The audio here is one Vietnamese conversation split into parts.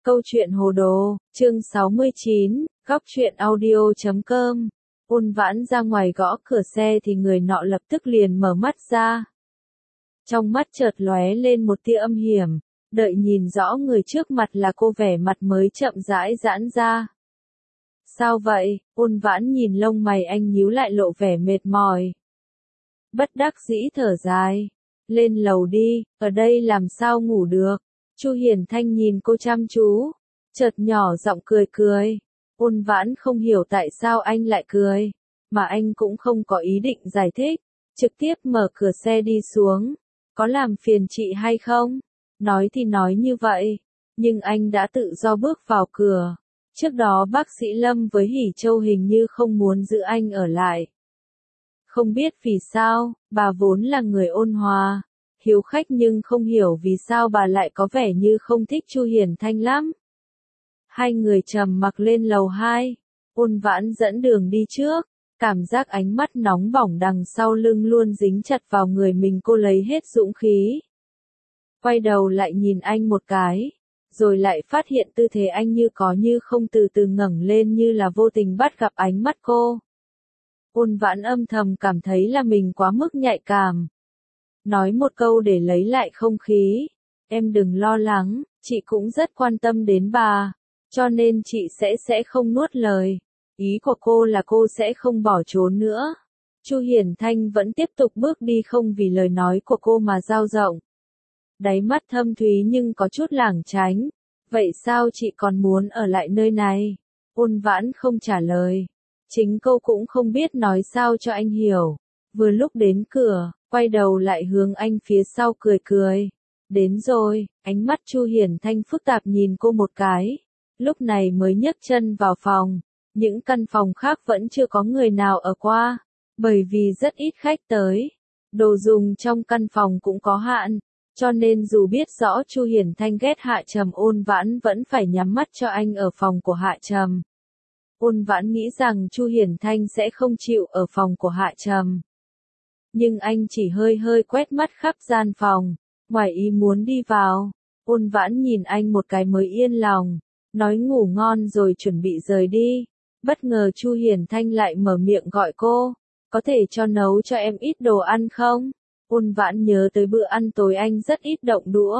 Câu chuyện hồ đồ, chương 69, góc truyện audio.com. Ôn Vãn ra ngoài gõ cửa xe thì người nọ lập tức liền mở mắt ra. Trong mắt chợt lóe lên một tia âm hiểm, đợi nhìn rõ người trước mặt là cô, vẻ mặt mới chậm rãi giãn ra. Sao vậy? Ôn Vãn nhìn lông mày anh nhíu lại lộ vẻ mệt mỏi. Bất đắc dĩ thở dài. Lên lầu đi, ở đây làm sao ngủ được. Chu Hiền Thanh nhìn cô chăm chú, chợt nhỏ giọng cười cười. Ôn Vãn không hiểu tại sao anh lại cười, mà anh cũng không có ý định giải thích, trực tiếp mở cửa xe đi xuống. Có làm phiền chị hay không? Nói thì nói như vậy, nhưng anh đã tự do bước vào cửa. Trước đó bác sĩ Lâm với Hỷ Châu hình như không muốn giữ anh ở lại. Không biết vì sao, bà vốn là người ôn hòa, hiếu khách, nhưng không hiểu vì sao bà lại có vẻ như không thích Chu Hiền Thanh lắm. Hai người trầm mặc lên lầu 2, Ôn Vãn dẫn đường đi trước, cảm giác ánh mắt nóng bỏng đằng sau lưng luôn dính chặt vào người mình, cô lấy hết dũng khí. Quay đầu lại nhìn anh một cái, rồi lại phát hiện tư thế anh như có như không, từ từ ngẩng lên như là vô tình bắt gặp ánh mắt cô. Ôn Vãn âm thầm cảm thấy là mình quá mức nhạy cảm. Nói một câu để lấy lại không khí. Em đừng lo lắng, chị cũng rất quan tâm đến bà, cho nên chị sẽ không nuốt lời. Ý của cô là cô sẽ không bỏ trốn nữa. Chu Hiền Thanh vẫn tiếp tục bước đi, không vì lời nói của cô mà dao động. Đáy mắt thâm thúy nhưng có chút lảng tránh. Vậy sao chị còn muốn ở lại nơi này? Ôn Vãn không trả lời. Chính cô cũng không biết nói sao cho anh hiểu. Vừa lúc đến cửa, quay đầu lại hướng anh phía sau cười cười. Đến rồi, ánh mắt Chu Hiền Thanh phức tạp nhìn cô một cái. Lúc này mới nhấc chân vào phòng. Những căn phòng khác vẫn chưa có người nào ở qua, bởi vì rất ít khách tới. Đồ dùng trong căn phòng cũng có hạn, cho nên dù biết rõ Chu Hiền Thanh ghét Hạ Trầm, Ôn Vãn vẫn phải nhắm mắt cho anh ở phòng của Hạ Trầm. Ôn Vãn nghĩ rằng Chu Hiền Thanh sẽ không chịu ở phòng của Hạ Trầm. Nhưng anh chỉ hơi quét mắt khắp gian phòng, ngoài ý muốn đi vào. Ôn Vãn nhìn anh một cái mới yên lòng, nói ngủ ngon rồi chuẩn bị rời đi. Bất ngờ Chu Hiền Thanh lại mở miệng gọi cô, có thể cho nấu cho em ít đồ ăn không? Ôn Vãn nhớ tới bữa ăn tối anh rất ít động đũa.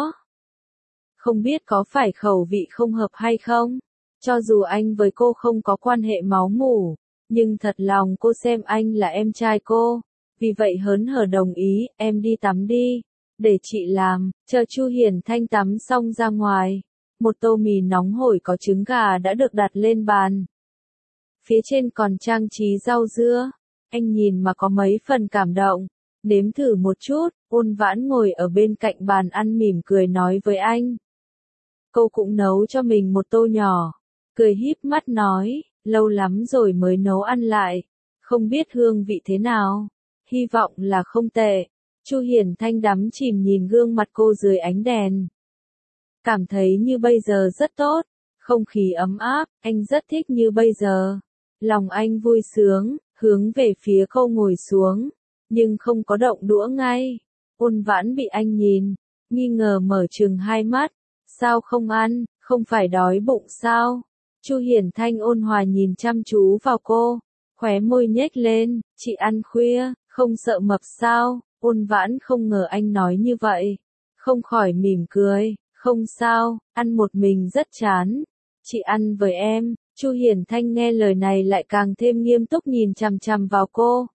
Không biết có phải khẩu vị không hợp hay không? Cho dù anh với cô không có quan hệ máu mủ, nhưng thật lòng cô xem anh là em trai cô. Vì vậy hớn hở đồng ý, em đi tắm đi, để chị làm. Chờ Chu Hiền Thanh tắm xong ra ngoài, một tô mì nóng hổi có trứng gà đã được đặt lên bàn. Phía trên còn trang trí rau dưa, anh nhìn mà có mấy phần cảm động. Nếm thử một chút. Ôn Vãn ngồi ở bên cạnh bàn ăn mỉm cười nói với anh. Cô cũng nấu cho mình một tô nhỏ, cười híp mắt nói, lâu lắm rồi mới nấu ăn lại, không biết hương vị thế nào, hy vọng là không tệ. Chu Hiền Thanh đắm chìm nhìn gương mặt cô dưới ánh đèn. Cảm thấy như bây giờ rất tốt, không khí ấm áp, anh rất thích như bây giờ. Lòng anh vui sướng, hướng về phía cô ngồi xuống, nhưng không có động đũa ngay. Ôn Vãn bị anh nhìn, nghi ngờ mở trừng hai mắt. Sao không ăn, không phải đói bụng sao? Chu Hiền Thanh ôn hòa nhìn chăm chú vào cô, khóe môi nhếch lên, chị ăn khuya, không sợ mập sao? Ôn Vãn không ngờ anh nói như vậy, không khỏi mỉm cười, không sao, ăn một mình rất chán. Chị ăn với em. Chu Hiền Thanh nghe lời này lại càng thêm nghiêm túc nhìn chằm chằm vào cô.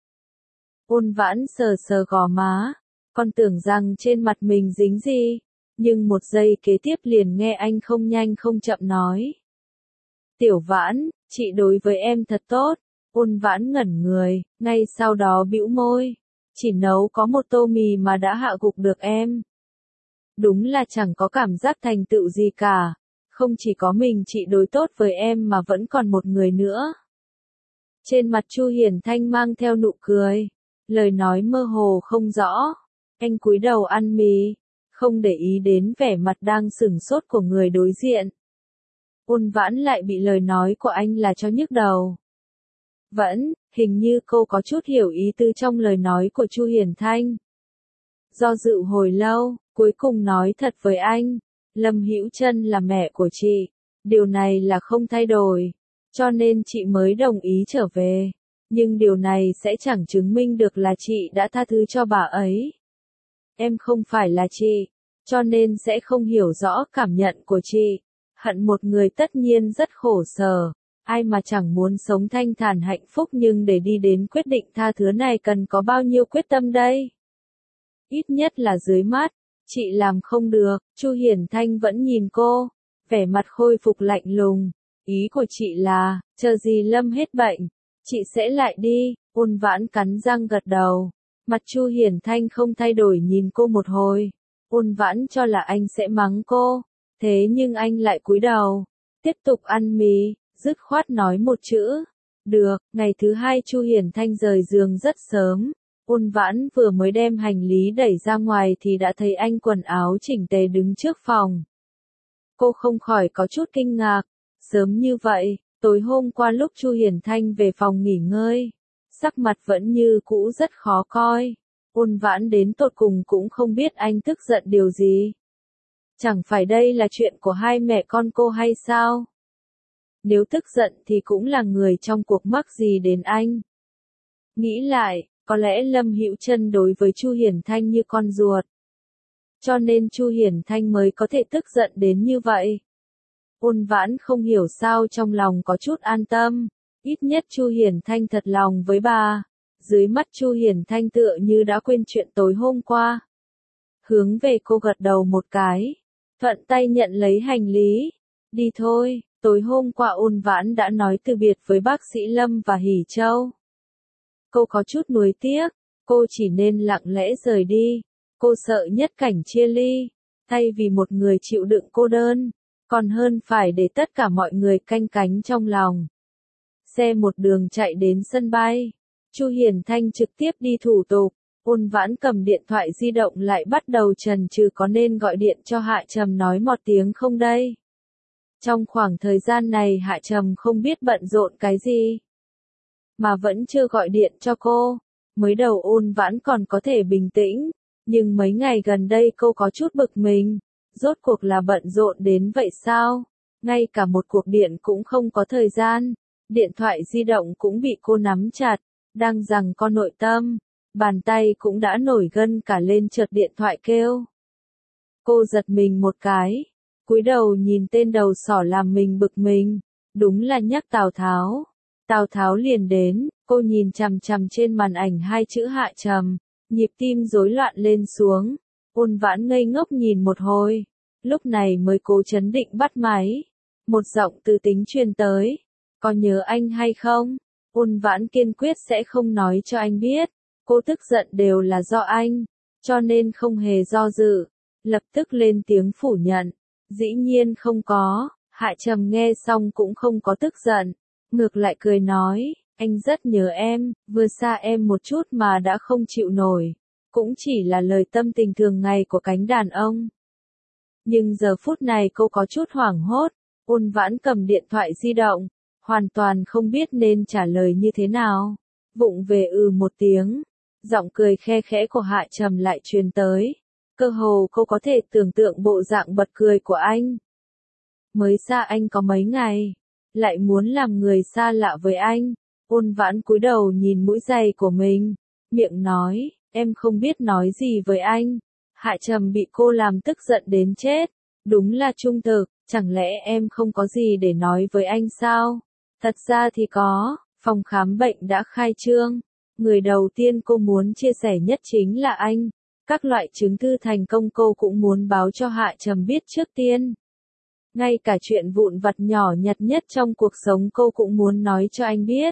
Ôn Vãn sờ sờ gò má, còn tưởng rằng trên mặt mình dính gì, nhưng một giây kế tiếp liền nghe anh không nhanh không chậm nói. Tiểu Vãn, chị đối với em thật tốt. Ôn Vãn ngẩn người, ngay sau đó bĩu môi. Chỉ nấu có một tô mì mà đã hạ gục được em. Đúng là chẳng có cảm giác thành tựu gì cả. Không chỉ có mình chị đối tốt với em mà vẫn còn một người nữa. Trên mặt Chu Hiền Thanh mang theo nụ cười, lời nói mơ hồ không rõ. Anh cúi đầu ăn mì, không để ý đến vẻ mặt đang sửng sốt của người đối diện. Ôn Vãn lại bị lời nói của anh là cho nhức đầu. Hình như cô có chút hiểu ý tứ trong lời nói của Chu Hiền Thanh. Do dự hồi lâu, cuối cùng nói thật với anh, Lâm Hữu Trân là mẹ của chị, Điều này là không thay đổi, cho nên chị mới đồng ý trở về. Nhưng điều này sẽ chẳng chứng minh được là chị đã tha thứ cho bà ấy. Em không phải là chị, cho nên sẽ không hiểu rõ cảm nhận của chị. Hận một người tất nhiên rất khổ sở. Ai mà chẳng muốn sống thanh thản hạnh phúc, nhưng để đi đến quyết định tha thứ này cần có bao nhiêu quyết tâm đây? Ít nhất là dưới mắt, chị làm không được. Chu Hiển Thanh vẫn nhìn cô, vẻ mặt khôi phục lạnh lùng. Ý của chị là, chờ gì Lâm hết bệnh, chị sẽ lại đi. Ôn Vãn cắn răng gật đầu. Mặt Chu Hiển Thanh không thay đổi nhìn cô một hồi. Ôn Vãn cho là anh sẽ mắng cô, thế nhưng anh lại cúi đầu, tiếp tục ăn mì, dứt khoát nói một chữ. Được. Ngày thứ hai Chu Hiển Thanh rời giường rất sớm. Ôn Vãn vừa mới đem hành lý đẩy ra ngoài thì đã thấy anh quần áo chỉnh tề đứng trước phòng. Cô không khỏi có chút kinh ngạc. Sớm như vậy, tối hôm qua lúc Chu Hiển Thanh về phòng nghỉ ngơi, sắc mặt vẫn như cũ rất khó coi. Ôn Vãn đến tột cùng cũng không biết anh tức giận điều gì. Chẳng phải đây là chuyện của hai mẹ con cô hay sao? Nếu tức giận thì cũng là người trong cuộc, mắc gì đến anh. Nghĩ lại, có lẽ Lâm Hữu Trân đối với Chu Hiển Thanh như con ruột, cho nên Chu Hiển Thanh mới có thể tức giận đến như vậy. Ôn Vãn không hiểu sao trong lòng có chút an tâm, ít nhất Chu Hiển Thanh thật lòng với bà. Dưới mắt Chu Hiển Thanh tựa như đã quên chuyện tối hôm qua. Hướng về cô gật đầu một cái, thuận tay nhận lấy hành lý. Đi thôi, tối hôm qua Ôn Vãn đã nói từ biệt với bác sĩ Lâm và Hỷ Châu. Cô có chút nuối tiếc, cô chỉ nên lặng lẽ rời đi. Cô sợ nhất cảnh chia ly, thay vì một người chịu đựng cô đơn, còn hơn phải để tất cả mọi người canh cánh trong lòng. Xe một đường chạy đến sân bay. Chu Hiển Thanh trực tiếp đi thủ tục. Ôn Vãn cầm điện thoại di động lại bắt đầu chần chừ có nên gọi điện cho Hạ Trầm nói một tiếng không đây. Trong khoảng thời gian này Hạ Trầm không biết bận rộn cái gì, mà vẫn chưa gọi điện cho cô. Mới đầu Ôn Vãn còn có thể bình tĩnh, nhưng mấy ngày gần đây cô có chút bực mình. Rốt cuộc là bận rộn đến vậy sao? Ngay cả một cuộc điện cũng không có thời gian. Điện thoại di động cũng bị cô nắm chặt, đang giằng co nội tâm. Bàn tay cũng đã nổi gân cả lên, chợt điện thoại kêu. Cô giật mình một cái, cúi đầu nhìn tên đầu sỏ làm mình bực mình. Đúng là nhắc Tào Tháo. Tào Tháo liền đến, cô nhìn chằm chằm trên màn ảnh hai chữ Hạ Trầm, nhịp tim rối loạn lên xuống. Ôn Vãn ngây ngốc nhìn một hồi, lúc này mới cố trấn định bắt máy. Một giọng từ tính truyền tới. Có nhớ anh hay không? Ôn Vãn kiên quyết sẽ không nói cho anh biết. Cô tức giận đều là do anh, cho nên không hề do dự, lập tức lên tiếng phủ nhận. Dĩ nhiên không có. Hạ Trầm nghe xong cũng không có tức giận, ngược lại cười nói, anh rất nhớ em, vừa xa em một chút mà đã không chịu nổi. Cũng chỉ là lời tâm tình thường ngày của cánh đàn ông. Nhưng giờ phút này cô có chút hoảng hốt. Ôn Vãn cầm điện thoại di động, hoàn toàn không biết nên trả lời như thế nào. Vụng về một tiếng, giọng cười khe khẽ của Hạ Trầm lại truyền tới. Cơ hồ cô có thể tưởng tượng bộ dạng bật cười của anh. Mới xa anh có mấy ngày, lại muốn làm người xa lạ với anh. Ôn Vãn cúi đầu nhìn mũi giày của mình, miệng nói, em không biết nói gì với anh. Hạ Trầm bị cô làm tức giận đến chết. Đúng là trung thực, chẳng lẽ em không có gì để nói với anh sao? Thật ra thì có, phòng khám bệnh đã khai trương. Người đầu tiên cô muốn chia sẻ nhất chính là anh. Các loại chứng thư thành công cô cũng muốn báo cho Hạ Trầm biết trước tiên. Ngay cả chuyện vụn vặt nhỏ nhặt nhất trong cuộc sống cô cũng muốn nói cho anh biết.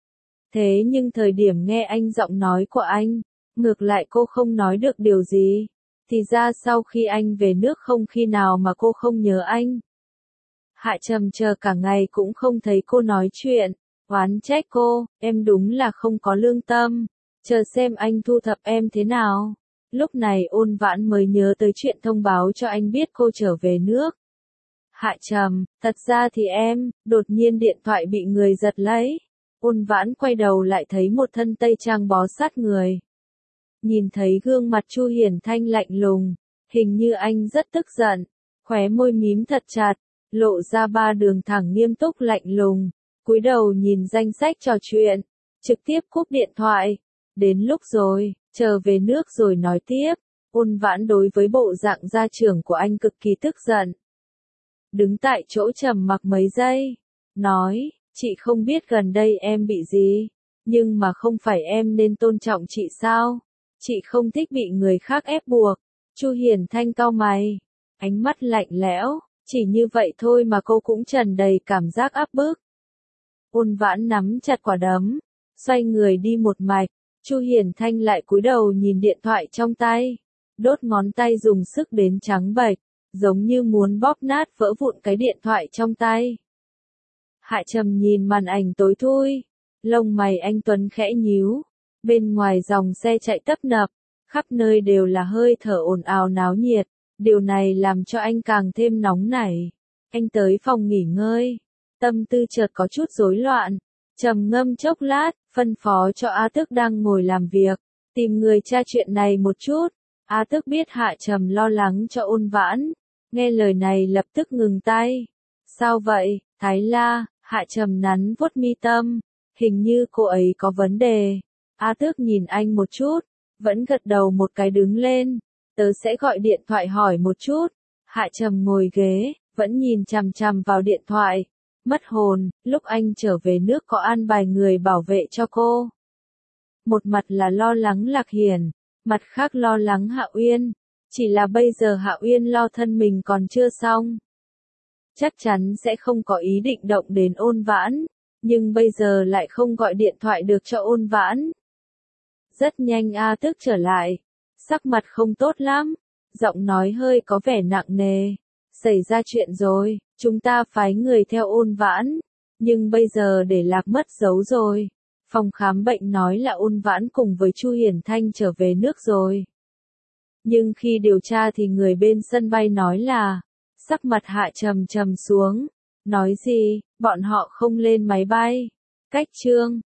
Thế nhưng thời điểm nghe anh giọng nói của anh, ngược lại cô không nói được điều gì. Thì ra sau khi anh về nước không khi nào mà cô không nhớ anh. Hạ Trầm chờ cả ngày cũng không thấy cô nói chuyện, oán trách cô, em đúng là không có lương tâm, chờ xem anh thu thập em thế nào. Lúc này Ôn Vãn mới nhớ tới chuyện thông báo cho anh biết cô trở về nước. Hạ Trầm, thật ra thì em, đột nhiên điện thoại bị người giật lấy. Ôn Vãn quay đầu lại thấy một thân tây trang bó sát người. Nhìn thấy gương mặt Chu Hiển Thanh lạnh lùng, hình như anh rất tức giận, khóe môi mím thật chặt, lộ ra ba đường thẳng nghiêm túc lạnh lùng, cúi đầu nhìn danh sách trò chuyện, trực tiếp cúp điện thoại. Đến lúc rồi, trở về nước rồi nói tiếp. Ôn Vãn đối với bộ dạng gia trưởng của anh cực kỳ tức giận. Đứng tại chỗ trầm mặc mấy giây, nói, chị không biết gần đây em bị gì, nhưng mà không phải em nên tôn trọng chị sao? Chị không thích bị người khác ép buộc. Chu Hiền Thanh cau mày, ánh mắt lạnh lẽo, chỉ như vậy thôi mà cô cũng tràn đầy cảm giác áp bức. Ôn Vãn nắm chặt quả đấm, xoay người đi một mạch. Chu Hiền Thanh lại cúi đầu nhìn điện thoại trong tay, đốt ngón tay dùng sức đến trắng bệch, giống như muốn bóp nát vỡ vụn cái điện thoại trong tay. Hạ Trầm nhìn màn ảnh tối thui, lông mày anh tuấn khẽ nhíu, bên ngoài dòng xe chạy tấp nập, khắp nơi đều là hơi thở ồn ào náo nhiệt, điều này làm cho anh càng thêm nóng nảy. Anh tới phòng nghỉ ngơi, tâm tư chợt có chút rối loạn, trầm ngâm chốc lát, phân phó cho A Tước đang ngồi làm việc, tìm người tra chuyện này một chút. A Tước biết Hạ Trầm lo lắng cho Ôn Vãn, nghe lời này lập tức ngừng tay. Sao vậy, Thái La? Hạ Trầm nắn vuốt mi tâm, hình như cô ấy có vấn đề. A Tước nhìn anh một chút, vẫn gật đầu một cái đứng lên, tớ sẽ gọi điện thoại hỏi một chút. Hạ Trầm ngồi ghế, vẫn nhìn chằm chằm vào điện thoại, mất hồn. Lúc anh trở về nước có an bài người bảo vệ cho cô. Một mặt là lo lắng Lạc Hiển, mặt khác lo lắng Hạ Uyên, chỉ là bây giờ Hạ Uyên lo thân mình còn chưa xong. Chắc chắn sẽ không có ý định động đến Ôn Vãn, nhưng bây giờ lại không gọi điện thoại được cho Ôn Vãn. Rất nhanh A Tước trở lại, sắc mặt không tốt lắm, giọng nói hơi có vẻ nặng nề. Xảy ra chuyện rồi, chúng ta phái người theo Ôn Vãn, nhưng bây giờ để lạc mất dấu rồi. Phòng khám bệnh nói là Ôn Vãn cùng với Chu Hiền Thanh trở về nước rồi. Nhưng khi điều tra thì người bên sân bay nói là, sắc mặt Hạ Trầm trầm xuống, nói gì, bọn họ không lên máy bay. Cách chương